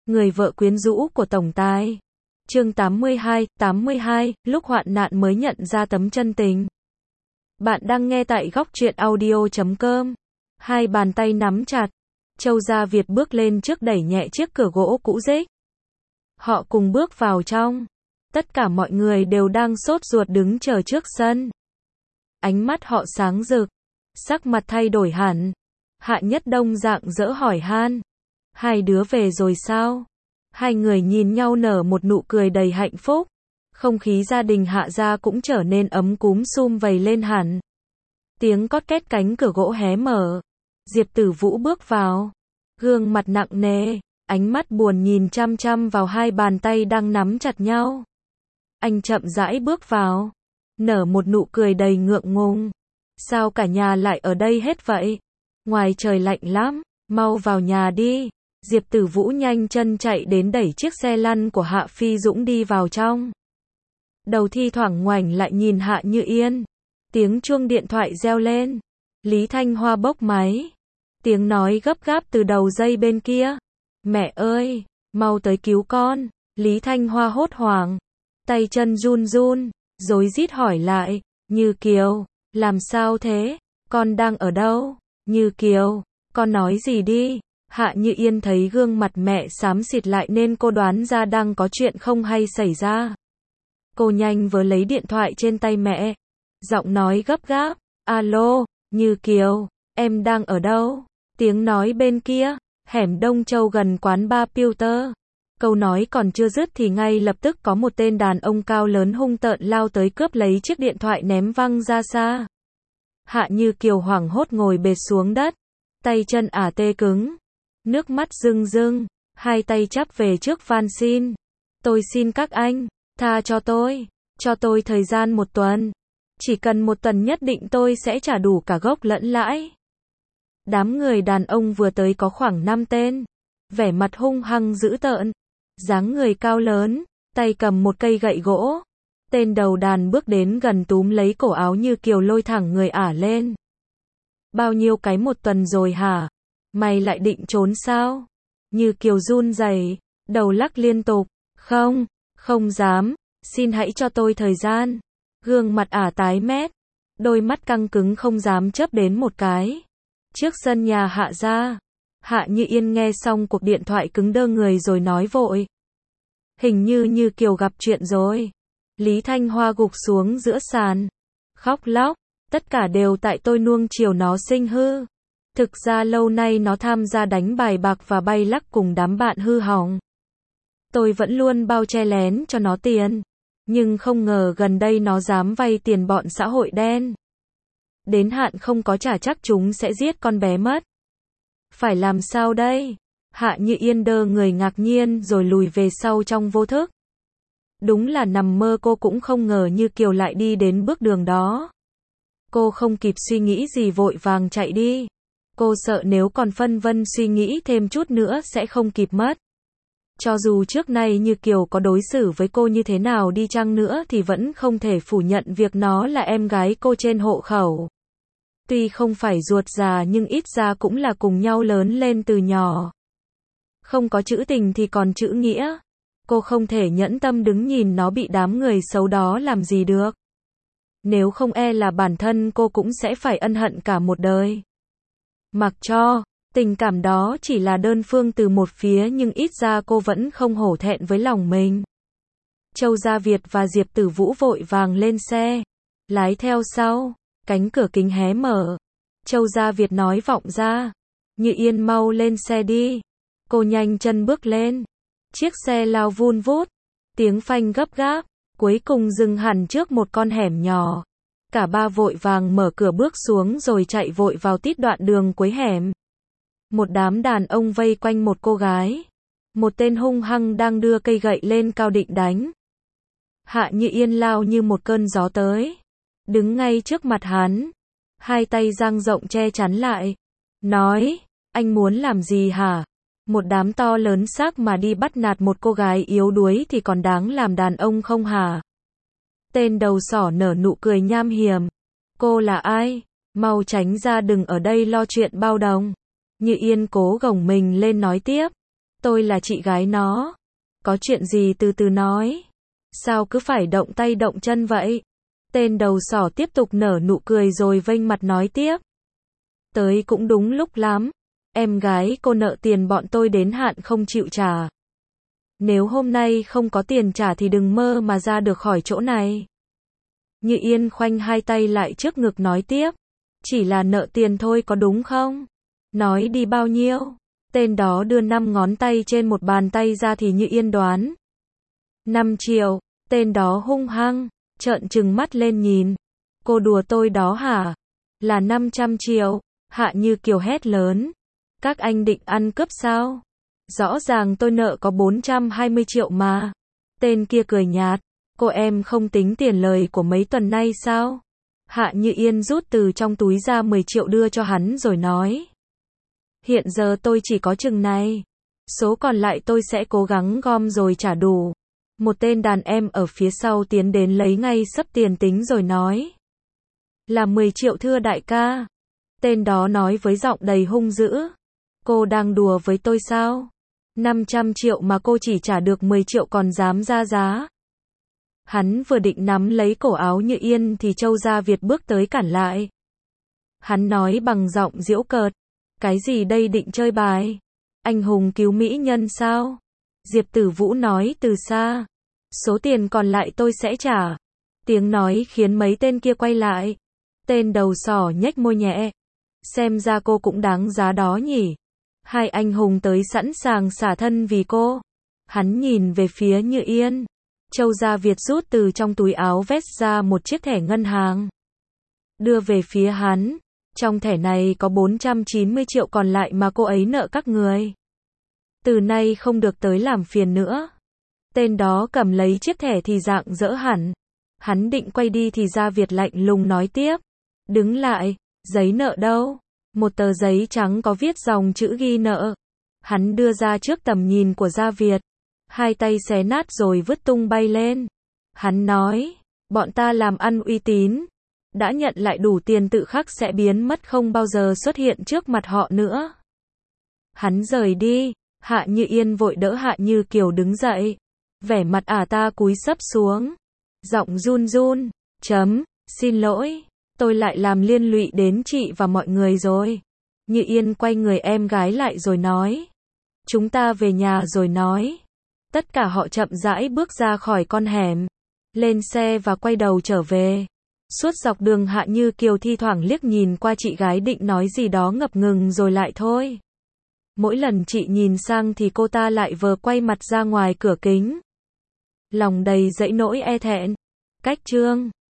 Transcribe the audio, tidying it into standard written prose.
Người vợ quyến rũ của tổng tài. Chương 82, lúc hoạn nạn mới nhận ra tấm chân tình. Bạn đang nghe tại góc truyện audio.com. Hai bàn tay nắm chặt. Châu Gia Việt bước lên trước đẩy nhẹ chiếc cửa gỗ cũ rích. Họ cùng bước vào trong. Tất cả mọi người đều đang sốt ruột đứng chờ trước sân. Ánh mắt họ sáng rực. Sắc mặt thay đổi hẳn. Hạ Nhất Đông rạng rỡ hỏi han. Hai đứa về rồi sao? Hai người nhìn nhau nở một nụ cười đầy hạnh phúc. Không khí gia đình Hạ gia cũng trở nên ấm cúm sum vầy lên hẳn. Tiếng cót két cánh cửa gỗ hé mở. Diệp Tử Vũ bước vào. Gương mặt nặng nề, ánh mắt buồn nhìn chăm chăm vào hai bàn tay đang nắm chặt nhau. Anh chậm rãi bước vào. Nở một nụ cười đầy ngượng ngùng. Sao cả nhà lại ở đây hết vậy? Ngoài trời lạnh lắm, mau vào nhà đi. Diệp Tử Vũ nhanh chân chạy đến đẩy chiếc xe lăn của Hạ Phi Dũng đi vào trong. Đầu thi thoảng ngoảnh lại nhìn Hạ Như Yên. Tiếng chuông điện thoại reo lên. Lý Thanh Hoa bốc máy. Tiếng nói gấp gáp từ đầu dây bên kia. Mẹ ơi, mau tới cứu con. Lý Thanh Hoa hốt hoảng. Tay chân run run, rối rít hỏi lại. Như Kiều, làm sao thế? Con đang ở đâu? Như Kiều, con nói gì đi? Hạ Như Yên thấy gương mặt mẹ xám xịt lại nên cô đoán ra đang có chuyện không hay xảy ra. Cô nhanh vớ lấy điện thoại trên tay mẹ. Giọng nói gấp gáp. Alo, Như Kiều, em đang ở đâu? Tiếng nói bên kia, hẻm Đông Châu gần quán bar Pewter. Câu nói còn chưa dứt thì ngay lập tức có một tên đàn ông cao lớn hung tợn lao tới cướp lấy chiếc điện thoại ném văng ra xa. Hạ Như Kiều hoảng hốt ngồi bệt xuống đất. Tay chân tê cứng. Nước mắt rưng rưng. Hai tay chắp về trước van xin. Tôi xin các anh, tha cho tôi. Cho tôi thời gian 1 tuần. Chỉ cần 1 tuần nhất định tôi sẽ trả đủ cả gốc lẫn lãi. Đám người đàn ông vừa tới có khoảng 5 tên. Vẻ mặt hung hăng dữ tợn. Dáng người cao lớn, tay cầm một cây gậy gỗ. Tên đầu đàn bước đến gần túm lấy cổ áo Như Kiều lôi thẳng người lên. Bao nhiêu cái 1 tuần rồi hả? Mày lại định trốn sao? Như Kiều run rẩy, đầu lắc liên tục. Không, không dám, xin hãy cho tôi thời gian. Gương mặt tái mét, đôi mắt căng cứng không dám chớp đến một cái. Trước sân nhà Hạ gia, Hạ Như Yên nghe xong cuộc điện thoại cứng đơ người rồi nói vội. Hình như Như Kiều gặp chuyện rồi. Lý Thanh Hoa gục xuống giữa sàn, khóc lóc, tất cả đều tại tôi nuông chiều nó sinh hư. Thực ra lâu nay nó tham gia đánh bài bạc và bay lắc cùng đám bạn hư hỏng. Tôi vẫn luôn bao che lén cho nó tiền. Nhưng không ngờ gần đây nó dám vay tiền bọn xã hội đen. Đến hạn không có trả chắc chúng sẽ giết con bé mất. Phải làm sao đây? Hạ Như Yên đơ người ngạc nhiên rồi lùi về sau trong vô thức. Đúng là nằm mơ cô cũng không ngờ Như Kiều lại đi đến bước đường đó. Cô không kịp suy nghĩ gì vội vàng chạy đi. Cô sợ nếu còn phân vân suy nghĩ thêm chút nữa sẽ không kịp mất. Cho dù trước nay Như Kiều có đối xử với cô như thế nào đi chăng nữa thì vẫn không thể phủ nhận việc nó là em gái cô trên hộ khẩu. Tuy không phải ruột già nhưng ít ra cũng là cùng nhau lớn lên từ nhỏ. Không có chữ tình thì còn chữ nghĩa. Cô không thể nhẫn tâm đứng nhìn nó bị đám người xấu đó làm gì được. Nếu không e là bản thân cô cũng sẽ phải ân hận cả một đời. Mặc cho tình cảm đó chỉ là đơn phương từ một phía nhưng ít ra cô vẫn không hổ thẹn với lòng mình. Châu Gia Việt và Diệp Tử Vũ vội vàng lên xe, lái theo sau, cánh cửa kính hé mở. Châu Gia Việt nói vọng ra, Như Yên mau lên xe đi. Cô nhanh chân bước lên. Chiếc xe lao vun vút, tiếng phanh gấp gáp, cuối cùng dừng hẳn trước một con hẻm nhỏ. Cả ba vội vàng mở cửa bước xuống rồi chạy vội vào tít đoạn đường cuối hẻm. Một đám đàn ông vây quanh một cô gái. Một tên hung hăng đang đưa cây gậy lên cao định đánh. Hạ Như Yên lao như một cơn gió tới. Đứng ngay trước mặt hắn. Hai tay dang rộng che chắn lại. Nói, anh muốn làm gì hả? Một đám to lớn xác mà đi bắt nạt một cô gái yếu đuối thì còn đáng làm đàn ông không hả? Tên đầu sỏ nở nụ cười nham hiểm. Cô là ai? Mau tránh ra đừng ở đây lo chuyện bao đồng. Như Yên cố gồng mình lên nói tiếp. Tôi là chị gái nó. Có chuyện gì từ từ nói. Sao cứ phải động tay động chân vậy? Tên đầu sỏ tiếp tục nở nụ cười rồi vênh mặt nói tiếp. Tới cũng đúng lúc lắm. Em gái cô nợ tiền bọn tôi đến hạn không chịu trả. Nếu hôm nay không có tiền trả thì đừng mơ mà ra được khỏi chỗ này. Như Yên khoanh hai tay lại trước ngực nói tiếp. Chỉ là nợ tiền thôi có đúng không? Nói đi bao nhiêu? Tên đó đưa 5 ngón tay trên một bàn tay ra thì Như Yên đoán. 5 triệu, tên đó hung hăng, trợn trừng mắt lên nhìn. Cô đùa tôi đó hả? Là 500 triệu, Hạ Như Kiều hét lớn. Các anh định ăn cướp sao? Rõ ràng tôi nợ có 420 triệu mà. Tên kia cười nhạt. Cô em không tính tiền lời của mấy tuần nay sao? Hạ Như Yên rút từ trong túi ra 10 triệu đưa cho hắn rồi nói. Hiện giờ tôi chỉ có chừng này. Số còn lại tôi sẽ cố gắng gom rồi trả đủ. Một tên đàn em ở phía sau tiến đến lấy ngay sấp tiền tính rồi nói. Là 10 triệu thưa đại ca. Tên đó nói với giọng đầy hung dữ. Cô đang đùa với tôi sao? 500 triệu mà cô chỉ trả được 10 triệu còn dám ra giá. Hắn vừa định nắm lấy cổ áo Như Yên thì Châu Gia Việt bước tới cản lại. Hắn nói bằng giọng giễu cợt. Cái gì đây, định chơi bài? Anh hùng cứu mỹ nhân sao? Diệp Tử Vũ nói từ xa. Số tiền còn lại tôi sẽ trả. Tiếng nói khiến mấy tên kia quay lại. Tên đầu sỏ nhếch môi nhẹ. Xem ra cô cũng đáng giá đó nhỉ. Hai anh hùng tới sẵn sàng xả thân vì cô. Hắn nhìn về phía Như Yên. Châu Gia Việt rút từ trong túi áo vest ra một chiếc thẻ ngân hàng. Đưa về phía hắn. Trong thẻ này có 490 triệu còn lại mà cô ấy nợ các người. Từ nay không được tới làm phiền nữa. Tên đó cầm lấy chiếc thẻ thì rạng rỡ hẳn. Hắn định quay đi thì Gia Việt lạnh lùng nói tiếp. Đứng lại, giấy nợ đâu? Một tờ giấy trắng có viết dòng chữ ghi nợ. Hắn đưa ra trước tầm nhìn của Gia Việt. Hai tay xé nát rồi vứt tung bay lên. Hắn nói, bọn ta làm ăn uy tín. Đã nhận lại đủ tiền tự khắc sẽ biến mất không bao giờ xuất hiện trước mặt họ nữa. Hắn rời đi. Hạ Như Yên vội đỡ Hạ Như Kiều đứng dậy. Vẻ mặt ta cúi sấp xuống. Giọng run run. Xin lỗi. Tôi lại làm liên lụy đến chị và mọi người rồi. Như Yên quay người em gái lại rồi nói. Chúng ta về nhà rồi nói. Tất cả họ chậm rãi bước ra khỏi con hẻm. Lên xe và quay đầu trở về. Suốt dọc đường Hạ Như Kiều thi thoảng liếc nhìn qua chị gái định nói gì đó ngập ngừng rồi lại thôi. Mỗi lần chị nhìn sang thì cô ta lại vờ quay mặt ra ngoài cửa kính. Lòng đầy dẫy nỗi e thẹn. Cách chương